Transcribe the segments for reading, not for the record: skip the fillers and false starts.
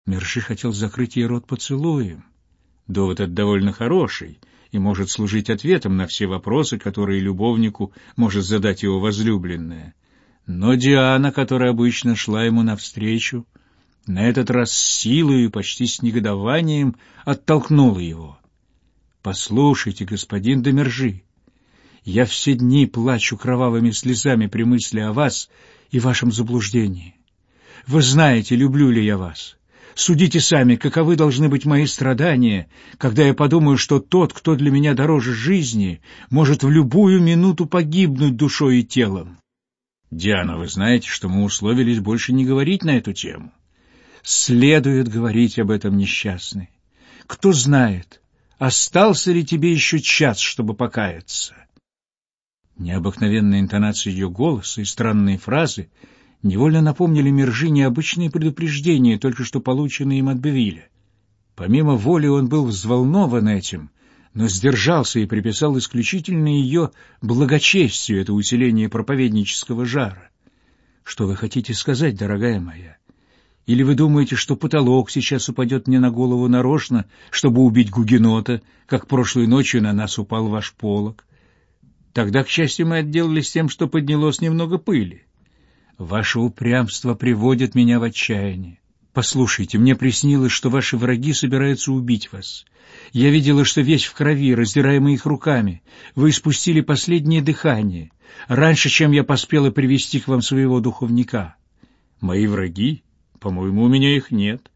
Мержи хотел закрыть ей рот поцелуем. Довод этот довольно хороший и может служить ответом на все вопросы, которые любовнику может задать его возлюбленная. Но Диана, которая обычно шла ему навстречу, на этот раз с силой и почти с негодованием оттолкнула его. «Послушайте, господин де Мержи, я все дни плачу кровавыми слезами при мысли о вас и вашем заблуждении. Вы знаете, люблю ли я вас. Судите сами, каковы должны быть мои страдания, когда я подумаю, что тот, кто для меня дороже жизни, может в любую минуту погибнуть душой и телом. Диана, вы знаете, что мы условились больше не говорить на эту тему. Следует говорить об этом, несчастный. Кто знает, остался ли тебе еще час, чтобы покаяться?» Необыкновенная интонация ее голоса и странные фразы невольно напомнили Мержи необычные предупреждения, только что полученные им от Бевиля. Помимо воли он был взволнован этим, но сдержался и приписал исключительно ее благочестию это усиление проповеднического жара. «Что вы хотите сказать, дорогая моя? Или вы думаете, что потолок сейчас упадет мне на голову нарочно, чтобы убить гугенота, как прошлой ночью на нас упал ваш полог? Тогда, к счастью, мы отделались тем, что поднялось немного пыли. Ваше упрямство приводит меня в отчаяние. Послушайте, мне приснилось, что ваши враги собираются убить вас. Я видела, что весь в крови, раздираемый их руками. Вы испустили последнее дыхание, раньше, чем я поспела привести к вам своего духовника. Мои враги? По-моему, у меня их нет.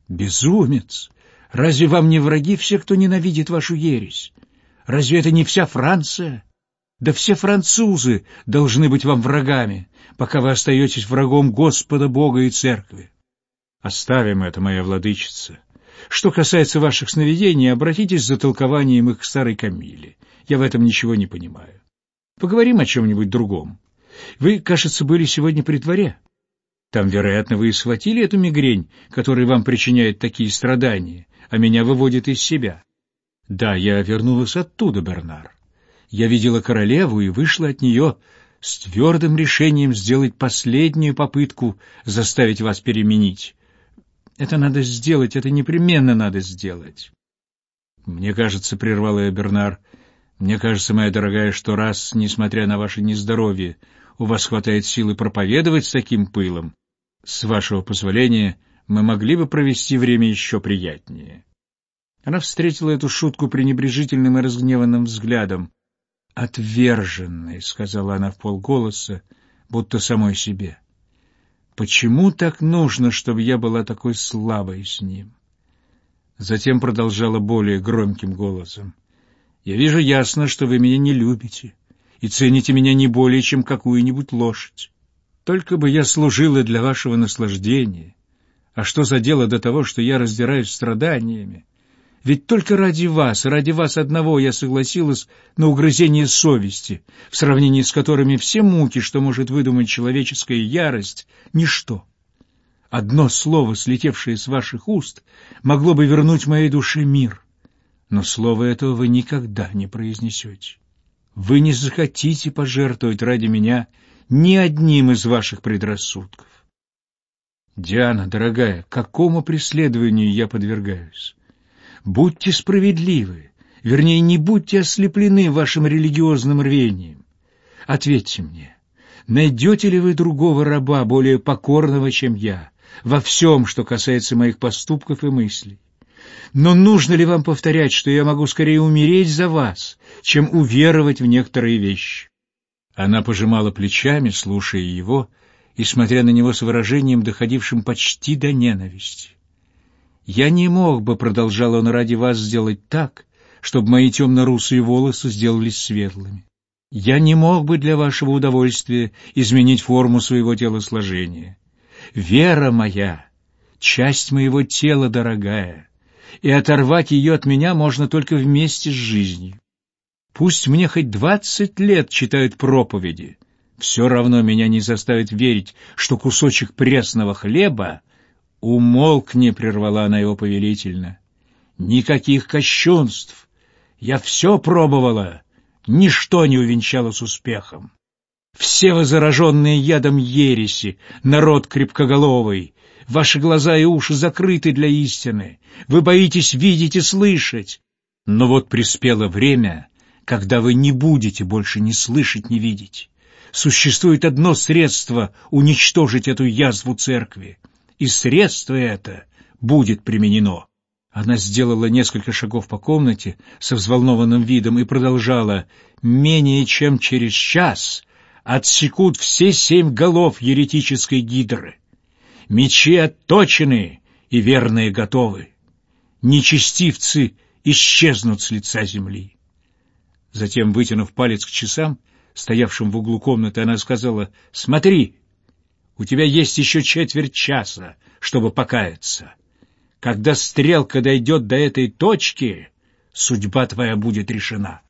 Безумец! Разве вам не враги все, кто ненавидит вашу ересь? Разве это не вся Франция? Да все французы должны быть вам врагами, пока вы остаетесь врагом Господа Бога и Церкви. Оставим это, моя владычица. Что касается ваших сновидений, обратитесь за толкованием их к старой Камилле. Я в этом ничего не понимаю. Поговорим о чем-нибудь другом. Вы, кажется, были сегодня при дворе. Там, вероятно, вы и схватили эту мигрень, которая вам причиняет такие страдания, а меня выводит из себя. Да, я вернулась оттуда, Бернар. Я видела королеву и вышла от нее с твердым решением сделать последнюю попытку заставить вас переменить. Это надо сделать, это непременно надо сделать. Мне кажется, — прервал ее Бернар, — мне кажется, моя дорогая, что раз, несмотря на ваше нездоровье, у вас хватает силы проповедовать с таким пылом, с вашего позволения мы могли бы провести время еще приятнее. Она встретила эту шутку пренебрежительным и разгневанным взглядом. «Отверженный», — сказала она вполголоса, будто самой себе. «Почему так нужно, чтобы я была такой слабой с ним?» Затем продолжала более громким голосом. «Я вижу ясно, что вы меня не любите и цените меня не более, чем какую-нибудь лошадь. Только бы я служила для вашего наслаждения. А что за дело до того, что я раздираюсь страданиями? Ведь только ради вас одного я согласилась на угрызение совести, в сравнении с которыми все муки, что может выдумать человеческая ярость, — ничто. Одно слово, слетевшее с ваших уст, могло бы вернуть моей душе мир, но слова этого вы никогда не произнесете. Вы не захотите пожертвовать ради меня ни одним из ваших предрассудков. Диана, дорогая, какому преследованию я подвергаюсь? Будьте справедливы, вернее, не будьте ослеплены вашим религиозным рвением. Ответьте мне, найдете ли вы другого раба, более покорного, чем я, во всем, что касается моих поступков и мыслей? Но нужно ли вам повторять, что я могу скорее умереть за вас, чем уверовать в некоторые вещи?» Она пожимала плечами, слушая его и смотря на него с выражением, доходившим почти до ненависти. «Я не мог бы, — продолжал он, — ради вас сделать так, чтобы мои темно-русые волосы сделались светлыми. Я не мог бы для вашего удовольствия изменить форму своего телосложения. Вера моя — часть моего тела, дорогая, и оторвать ее от меня можно только вместе с жизнью. Пусть мне хоть 20 лет читают проповеди, все равно меня не заставит верить, что кусочек пресного хлеба... «Умолкни», — прервала она его повелительно. «Никаких кощунств. Я все пробовала. Ничто не увенчалось успехом. Все вы зараженные ядом ереси, народ крепкоголовый. Ваши глаза и уши закрыты для истины. Вы боитесь видеть и слышать. Но вот приспело время, когда вы не будете больше ни слышать, ни видеть. Существует одно средство уничтожить эту язву церкви, и средство это будет применено. Она сделала несколько шагов по комнате со взволнованным видом и продолжала: «Менее чем через час отсекут все 7 голов еретической гидры. Мечи отточены и верные готовы. Нечестивцы исчезнут с лица земли». Затем, вытянув палец к часам, стоявшим в углу комнаты, она сказала: «Смотри, у тебя есть еще четверть часа, чтобы покаяться. Когда стрелка дойдет до этой точки, судьба твоя будет решена».